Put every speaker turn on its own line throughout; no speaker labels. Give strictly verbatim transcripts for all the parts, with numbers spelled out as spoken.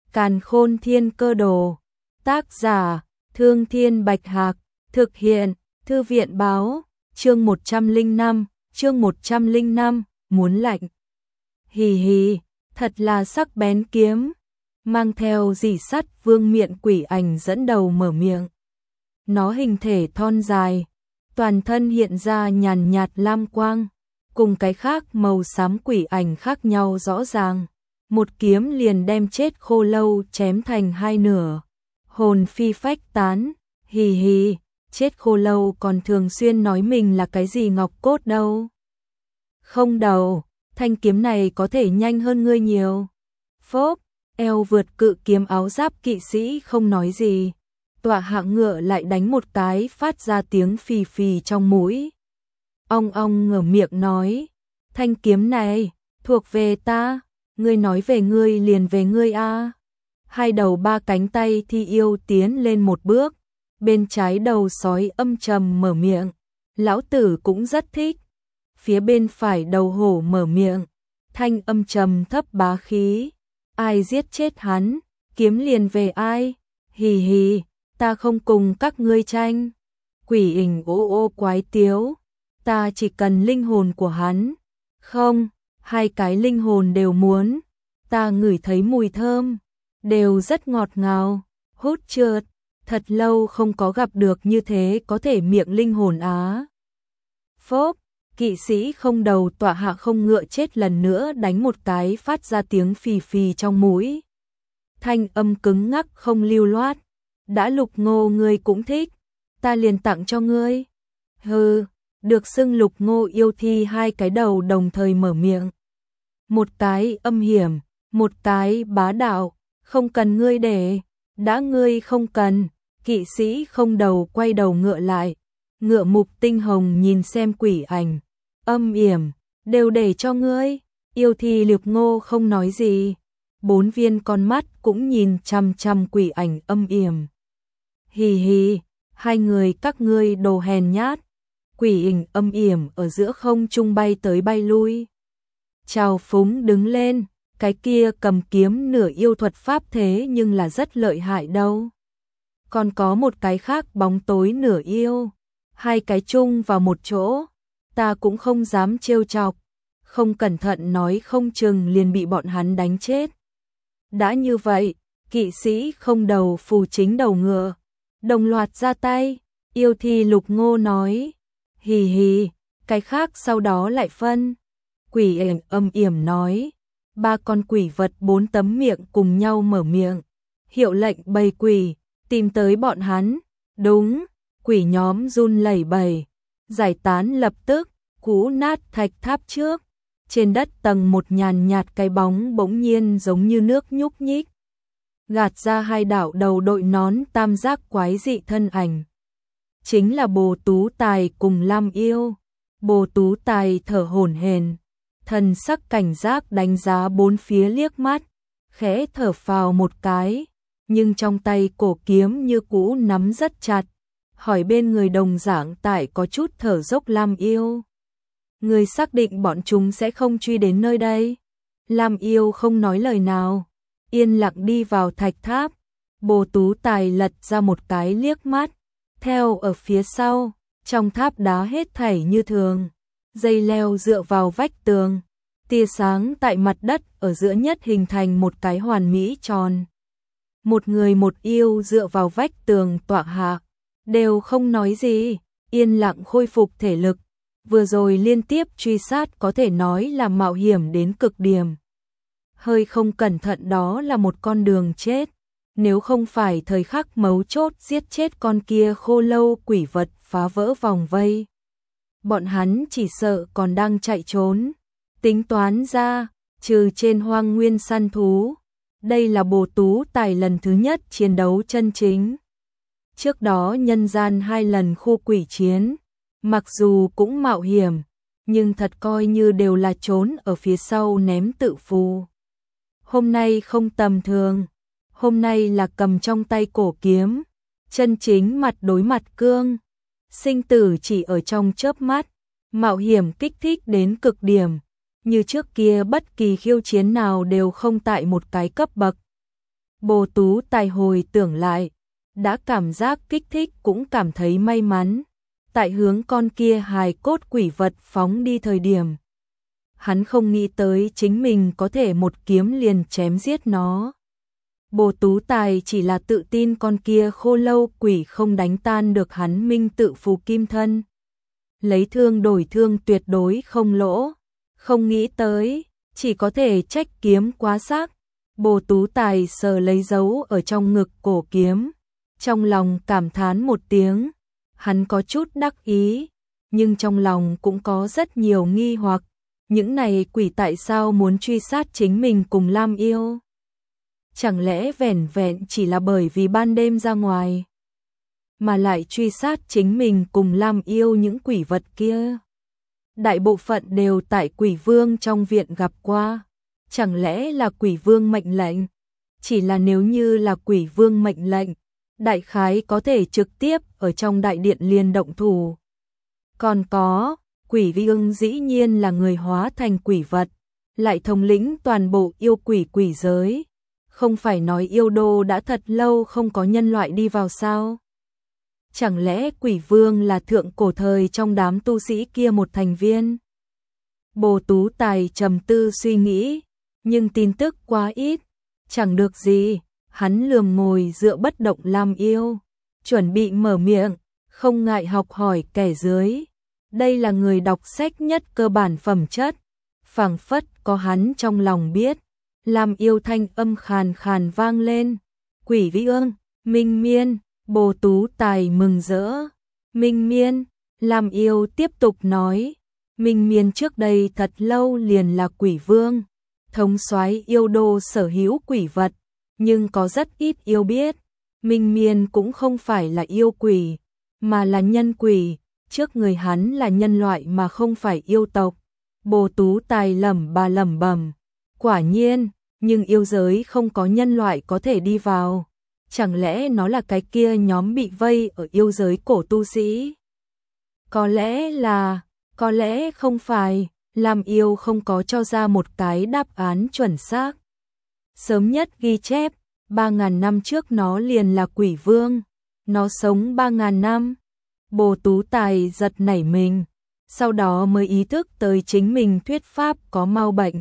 Càn Khôn Thiên Cơ Đồ. Tác giả: Thương Thiên Bạch Hạc. Thực hiện: Thư viện Báo. Chương một trăm lẻ năm, chương một trăm lẻ năm, muốn lạnh. Hì hì, thật là sắc bén kiếm. Mang theo rỉ sắt vương miện quỷ ảnh dẫn đầu mở miệng. Nó hình thể thon dài, toàn thân hiện ra nhàn nhạt lam quang, cùng cái khác màu xám quỷ ảnh khác nhau rõ ràng. Một kiếm liền đem chết Khô Lâu chém thành hai nửa, hồn phi phách tán. Hì hì, chết Khô Lâu còn thường xuyên nói mình là cái gì ngọc cốt đâu. Không đầu, thanh kiếm này có thể nhanh hơn ngươi nhiều. Phốp, eo vượt cự kiếm áo giáp kỵ sĩ không nói gì. Tọa hạ ngựa lại đánh một cái phát ra tiếng phì phì trong mũi. Ong ong ngửa miệng nói, thanh kiếm này, thuộc về ta, ngươi nói về ngươi liền về ngươi a. Hai đầu ba cánh tay thi yêu tiến lên một bước, bên trái đầu sói âm trầm mở miệng, lão tử cũng rất thích. Phía bên phải đầu hổ mở miệng, thanh âm trầm thấp bá khí, ai giết chết hắn, kiếm liền về ai. Hì hì, ta không cùng các ngươi tranh. Quỷ ảnh ô ô quái tiếu, ta chỉ cần linh hồn của hắn. Không, hai cái linh hồn đều muốn. Ta ngửi thấy mùi thơm, đều rất ngọt ngào. Hút trượt, thật lâu không có gặp được như thế có thể miệng linh hồn á. Phốp, kỵ sĩ không đầu tọa hạ không ngựa chết lần nữa đánh một cái phát ra tiếng phì phì trong mũi. Thanh âm cứng ngắc không lưu loát. Đã Lục Ngô ngươi cũng thích, ta liền tặng cho ngươi. Hừ, được xưng Lục Ngô yêu thi hai cái đầu đồng thời mở miệng. Một cái âm hiểm, một cái bá đạo, không cần ngươi để, đã ngươi không cần. Kỵ sĩ không đầu quay đầu ngựa lại, ngựa mục tinh hồng nhìn xem quỷ ảnh. Âm yểm, đều để cho ngươi. Yêu thi Lục Ngô không nói gì, bốn viên con mắt cũng nhìn chằm chằm quỷ ảnh âm yểm. Hì hì, hai người các ngươi đồ hèn nhát. Quỷ ảnh âm yểm ở giữa không trung bay tới bay lui. Trào phúng đứng lên, cái kia cầm kiếm nửa yêu thuật pháp thế nhưng là rất lợi hại đâu. Còn có một cái khác bóng tối nửa yêu, hai cái chung vào một chỗ, ta cũng không dám trêu chọc, không cẩn thận nói không chừng liền bị bọn hắn đánh chết. Đã như vậy, kỵ sĩ không đầu phù chính đầu ngựa, đồng loạt ra tay. Yêu thi Lục Ngô nói, hì hì, cái khác sau đó lại phân. Quỷ ảnh âm yểm nói, ba con quỷ vật bốn tấm miệng cùng nhau mở miệng, hiệu lệnh bầy quỷ tìm tới bọn hắn. Đúng, quỷ nhóm run lẩy bẩy, giải tán lập tức, cú nát thạch tháp trước. Trên đất tầng một nhàn nhạt cái bóng bỗng nhiên giống như nước nhúc nhích, gạt ra hai đạo đầu đội nón tam giác quái dị thân ảnh. Chính là Bồ Tú Tài cùng Lam Yêu. Bồ Tú Tài thở hổn hển, thần sắc cảnh giác đánh giá bốn phía liếc mắt, khẽ thở phào một cái, nhưng trong tay cổ kiếm như cũ nắm rất chặt, hỏi bên người đồng dạng tại có chút thở dốc Lam Yêu. Người xác định bọn chúng sẽ không truy đến nơi đây? Lam Yêu không nói lời nào, yên lặng đi vào thạch tháp. Bồ Tú Tài lật ra một cái liếc mắt, theo ở phía sau, trong tháp đá hết thảy như thường. Dây leo dựa vào vách tường, tia sáng tại mặt đất ở giữa nhất hình thành một cái hoàn mỹ tròn. Một người một yêu dựa vào vách tường tọa hạ, đều không nói gì, yên lặng khôi phục thể lực. Vừa rồi liên tiếp truy sát có thể nói là mạo hiểm đến cực điểm. Hơi không cẩn thận đó là một con đường chết. Nếu không phải thời khắc mấu chốt giết chết con kia Khô Lâu quỷ vật phá vỡ vòng vây, bọn hắn chỉ sợ còn đang chạy trốn. Tính toán ra, trừ trên hoang nguyên săn thú, đây là Bồ Tú Tài lần thứ nhất chiến đấu chân chính. Trước đó nhân gian hai lần khu quỷ chiến, mặc dù cũng mạo hiểm, nhưng thật coi như đều là trốn ở phía sau ném tự phù. Hôm nay không tầm thường, hôm nay là cầm trong tay cổ kiếm, chân chính mặt đối mặt cương. Sinh tử chỉ ở trong chớp mắt, mạo hiểm kích thích đến cực điểm, như trước kia bất kỳ khiêu chiến nào đều không tại một cái cấp bậc. Bồ Tú Tài hồi tưởng lại, đã cảm giác kích thích cũng cảm thấy may mắn. Tại hướng con kia hài cốt quỷ vật phóng đi thời điểm, hắn không nghĩ tới chính mình có thể một kiếm liền chém giết nó. Bồ Tú Tài chỉ là tự tin con kia khô lâu quỷ không đánh tan được hắn minh tự phù kim thân. Lấy thương đổi thương tuyệt đối không lỗ, không nghĩ tới, chỉ có thể trách kiếm quá sắc. Bồ Tú Tài sờ lấy dấu ở trong ngực cổ kiếm, trong lòng cảm thán một tiếng, hắn có chút đắc ý, nhưng trong lòng cũng có rất nhiều nghi hoặc, những này quỷ tại sao muốn truy sát chính mình cùng Lam Yêu? Chẳng lẽ vẻn vẹn chỉ là bởi vì ban đêm ra ngoài, mà lại truy sát chính mình cùng Lam Yêu những quỷ vật kia? Đại bộ phận đều tại quỷ vương trong viện gặp qua, chẳng lẽ là quỷ vương mệnh lệnh? Chỉ là nếu như là quỷ vương mệnh lệnh, đại khái có thể trực tiếp ở trong đại điện liền động thủ. Còn có, quỷ vương dĩ nhiên là người hóa thành quỷ vật, lại thống lĩnh toàn bộ yêu quỷ quỷ giới. Không phải nói yêu đô đã thật lâu không có nhân loại đi vào sao? Chẳng lẽ quỷ vương là thượng cổ thời trong đám tu sĩ kia một thành viên? Bồ Tú Tài trầm tư suy nghĩ, nhưng tin tức quá ít, chẳng được gì, hắn lườm ngồi dựa bất động Lam Yêu, chuẩn bị mở miệng, không ngại học hỏi kẻ dưới. Đây là người đọc sách nhất cơ bản phẩm chất, phảng phất có hắn trong lòng biết. Lam Yêu thanh âm khàn khàn vang lên, quỷ vi ương, Minh Miên. Bồ Tú Tài mừng rỡ, Minh Miên. Lam Yêu tiếp tục nói, Minh Miên trước đây thật lâu liền là quỷ vương, thống soái yêu đô sở hữu quỷ vật, nhưng có rất ít yêu biết, Minh Miên cũng không phải là yêu quỷ, mà là nhân quỷ, trước người hắn là nhân loại mà không phải yêu tộc. Bồ Tú Tài lẩm bà lẩm bẩm, quả nhiên, nhưng yêu giới không có nhân loại có thể đi vào. Chẳng lẽ nó là cái kia nhóm bị vây ở yêu giới cổ tu sĩ? Có lẽ là, có lẽ không phải, Lam Yêu không có cho ra một cái đáp án chuẩn xác. Sớm nhất ghi chép, ba ngàn năm trước nó liền là quỷ vương, nó sống ba ngàn năm. Bồ Tú Tài giật nảy mình, sau đó mới ý thức tới chính mình thuyết pháp có mau bệnh.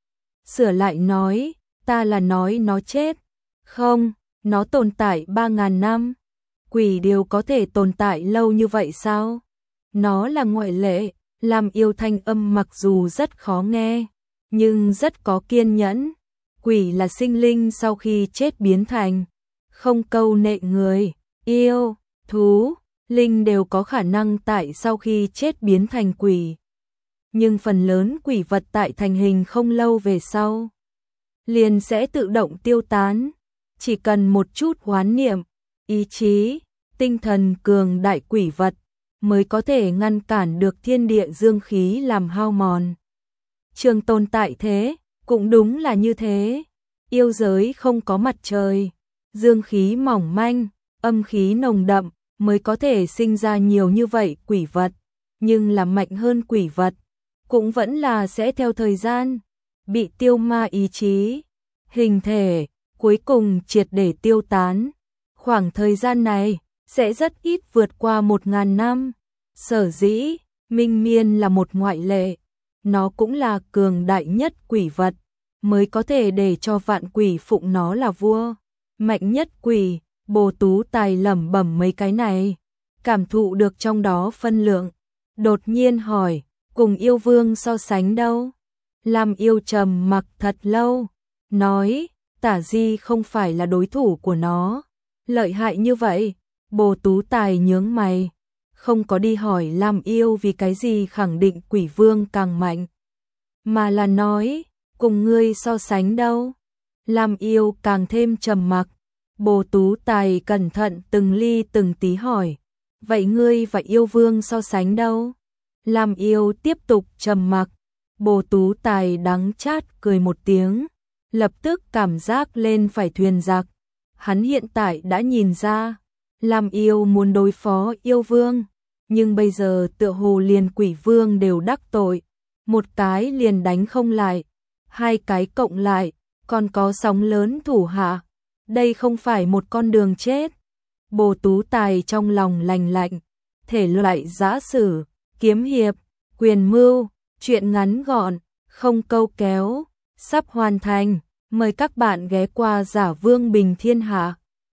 Sửa lại nói, ta là nói nó chết. Không, nó tồn tại ba ngàn năm. Quỷ đều có thể tồn tại lâu như vậy sao? Nó là ngoại lệ. Lam Yêu thanh âm mặc dù rất khó nghe, nhưng rất có kiên nhẫn. Quỷ là sinh linh sau khi chết biến thành, không câu nệ người, yêu, thú, linh đều có khả năng tại sau khi chết biến thành quỷ. Nhưng phần lớn quỷ vật tại thành hình không lâu về sau, liền sẽ tự động tiêu tán. Chỉ cần một chút hoán niệm, ý chí, tinh thần cường đại quỷ vật mới có thể ngăn cản được thiên địa dương khí làm hao mòn. Trường tồn tại thế, cũng đúng là như thế. Yêu giới không có mặt trời, dương khí mỏng manh, âm khí nồng đậm, mới có thể sinh ra nhiều như vậy quỷ vật. Nhưng là mạnh hơn quỷ vật, cũng vẫn là sẽ theo thời gian bị tiêu ma ý chí, hình thể, cuối cùng triệt để tiêu tán. Khoảng thời gian này sẽ rất ít vượt qua một ngàn năm. Sở dĩ, Minh Miên là một ngoại lệ, nó cũng là cường đại nhất quỷ vật, mới có thể để cho vạn quỷ phụng nó là vua. Mạnh nhất quỷ, Bồ Tú Tài lẩm bẩm mấy cái này, cảm thụ được trong đó phân lượng. Đột nhiên hỏi, cùng yêu vương so sánh đâu? Lam Yêu trầm mặc thật lâu, nói, Tả Di không phải là đối thủ của nó. Lợi hại như vậy? Bồ Tú Tài nhướng mày, không có đi hỏi Lam Yêu vì cái gì khẳng định quỷ vương càng mạnh, mà là nói, cùng ngươi so sánh đâu? Lam Yêu càng thêm trầm mặc. Bồ Tú Tài cẩn thận từng ly từng tí hỏi, vậy ngươi và yêu vương so sánh đâu? Lam Yêu tiếp tục trầm mặc. Bồ Tú Tài đắng chát cười một tiếng, lập tức cảm giác lên phải thuyền giặc. Hắn hiện tại đã nhìn ra, Lam Yêu muốn đối phó yêu vương, nhưng bây giờ tựa hồ liền quỷ vương đều đắc tội, một cái liền đánh không lại, hai cái cộng lại, còn có sóng lớn thủ hạ, Đây không phải một con đường chết. Bồ Tú Tài trong lòng lành lạnh, thể loại giã sử, kiếm hiệp, quyền mưu, truyện ngắn gọn, không câu kéo, sắp hoàn thành. Mời các bạn ghé qua Giả Vương Bình Thiên Hạ.